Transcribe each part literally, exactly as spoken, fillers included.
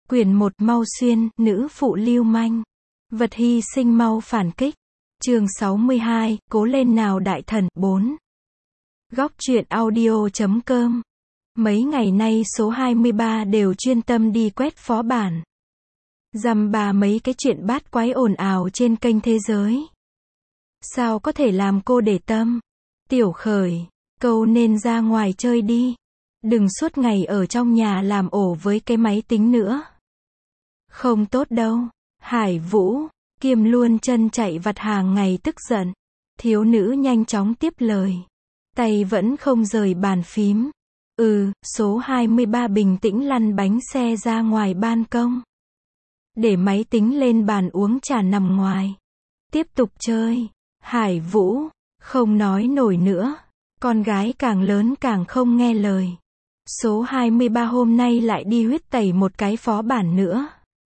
Quyển một Mau Xuyên, nữ phụ lưu manh. Vật hy sinh mau phản kích. Chương sáu mươi hai, cố lên nào đại thần, bốn. Góc truyện audio chấm com. Mấy ngày nay số hai mươi ba đều chuyên tâm đi quét phó bản. Dăm ba mấy cái chuyện bát quái ồn ào trên kênh thế giới. Sao có thể làm cô để tâm? Tiểu Khởi, câu nên ra ngoài chơi đi. Đừng suốt ngày ở trong nhà làm ổ với cái máy tính nữa. Không tốt đâu. Hải Vũ, Kiêm luôn chân chạy vặt hàng ngày tức giận. Thiếu nữ nhanh chóng tiếp lời. Tay vẫn không rời bàn phím. Ừ, số hai mươi ba bình tĩnh lăn bánh xe ra ngoài ban công. Để máy tính lên bàn uống trà nằm ngoài. Tiếp tục chơi. Hải Vũ, không nói nổi nữa. Con gái càng lớn càng không nghe lời. Số hai mươi ba hôm nay lại đi huyết tẩy một cái phó bản nữa.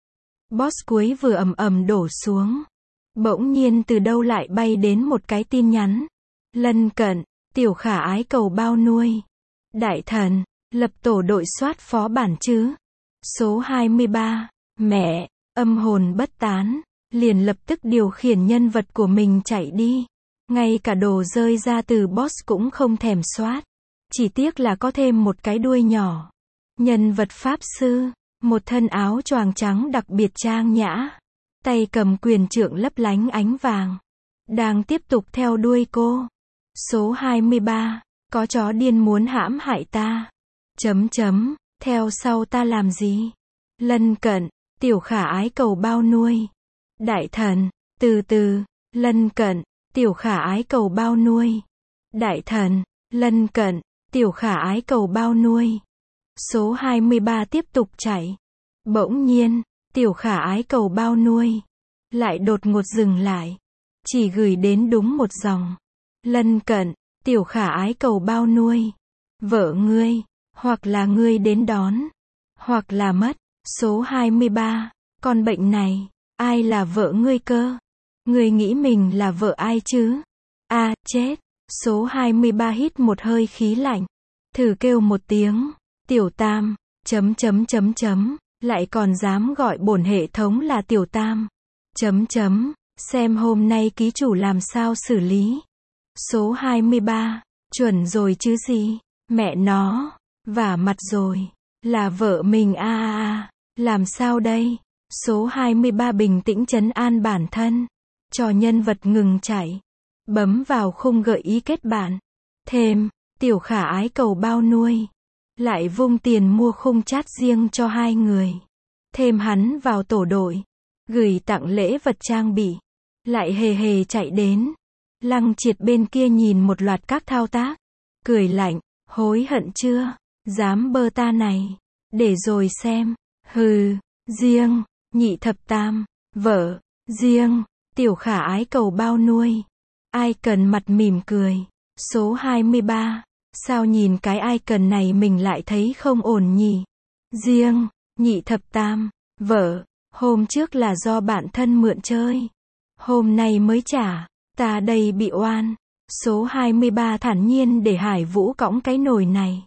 Boss cuối vừa ầm ầm đổ xuống. Bỗng nhiên từ đâu lại bay đến một cái tin nhắn. Lân cận, tiểu khả ái cầu bao nuôi. Đại thần, lập tổ đội soát phó bản chứ. Số hai mươi ba, mẹ, âm hồn bất tán, liền lập tức điều khiển nhân vật của mình chạy đi. Ngay cả đồ rơi ra từ boss cũng không thèm soát. Chỉ tiếc là có thêm một cái đuôi nhỏ. Nhân vật pháp sư, một thân áo choàng trắng đặc biệt trang nhã. Tay cầm quyền trượng lấp lánh ánh vàng. Đang tiếp tục theo đuôi cô. Số hai mươi ba, có chó điên muốn hãm hại ta. Chấm chấm, theo sau ta làm gì? Lân cận, tiểu khả ái cầu bao nuôi. Đại thần, từ từ, lân cận, tiểu khả ái cầu bao nuôi. Đại thần, lân cận, tiểu khả ái cầu bao nuôi. Số hai mươi ba tiếp tục chạy. Bỗng nhiên, tiểu khả ái cầu bao nuôi. Lại đột ngột dừng lại. Chỉ gửi đến đúng một dòng. Lân cận, tiểu khả ái cầu bao nuôi. Vợ ngươi, hoặc là ngươi đến đón, hoặc là mất. Số hai mươi ba, con bệnh này, ai là vợ ngươi cơ? Ngươi nghĩ mình là vợ ai chứ? A, à, chết. Số hai mươi ba hít một hơi khí lạnh. Thử kêu một tiếng. Tiểu Tam, chấm chấm chấm chấm, lại còn dám gọi bổn hệ thống là Tiểu Tam. Chấm chấm, xem hôm nay ký chủ làm sao xử lý. Số hai mươi ba, chuẩn rồi chứ gì, mẹ nó, vả mặt rồi, là vợ mình a a a, làm sao đây? Số hai mươi ba bình tĩnh trấn an bản thân, cho nhân vật ngừng chạy. Bấm vào khung gợi ý kết bạn. Thêm, tiểu khả ái cầu bao nuôi. Lại vung tiền mua khung chat riêng cho hai người. Thêm hắn vào tổ đội. Gửi tặng lễ vật trang bị. Lại hề hề chạy đến. Lăng Triệt bên kia nhìn một loạt các thao tác. Cười lạnh, hối hận chưa? Dám bơ ta này. Để rồi xem. Hừ, riêng, nhị thập tam, vợ, riêng, tiểu khả ái cầu bao nuôi. Ai cần mặt mỉm cười. Số hai mươi ba, sao nhìn cái ai cần này mình lại thấy không ổn nhỉ? Riêng, nhị thập tam, vợ, hôm trước là do bạn thân mượn chơi. Hôm nay mới trả, ta đây bị oan. Số hai mươi ba thản nhiên để Hải Vũ cõng cái nồi này.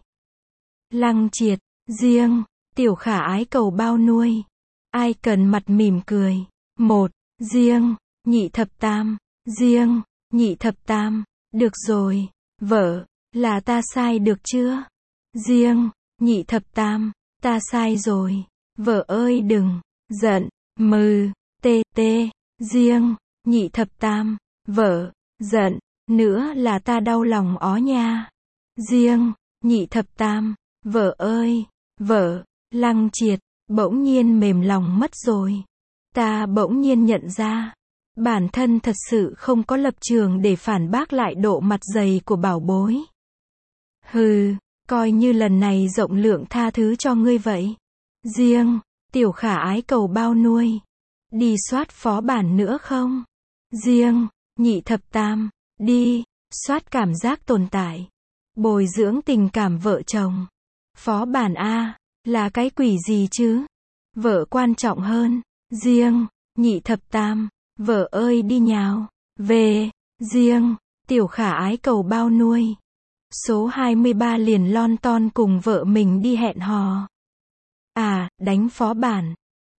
Lăng Triệt, riêng, tiểu khả ái cầu bao nuôi. Ai cần mặt mỉm cười. Một, riêng, nhị thập tam, riêng, nhị thập tam, được rồi, vợ, là ta sai được chưa? Riêng, nhị thập tam, ta sai rồi, vợ ơi đừng, giận, mừ, tê tê, riêng, nhị thập tam, vợ, giận, nữa là ta đau lòng ó nha. Riêng, nhị thập tam, vợ ơi, vợ, Lăng Triệt, bỗng nhiên mềm lòng mất rồi. Ta bỗng nhiên nhận ra. Bản thân thật sự không có lập trường để phản bác lại độ mặt dày của bảo bối. Hừ, coi như lần này rộng lượng tha thứ cho ngươi vậy. Riêng, tiểu khả ái cầu bao nuôi. Đi soát phó bản nữa không? Riêng, nhị thập tam, đi, soát cảm giác tồn tại. Bồi dưỡng tình cảm vợ chồng. Phó bản A, là cái quỷ gì chứ? Vợ quan trọng hơn. Riêng, nhị thập tam. Vợ ơi đi nhào, về, riêng, tiểu khả ái cầu bao nuôi. Số hai mươi ba liền lon ton cùng vợ mình đi hẹn hò. À, đánh phó bản,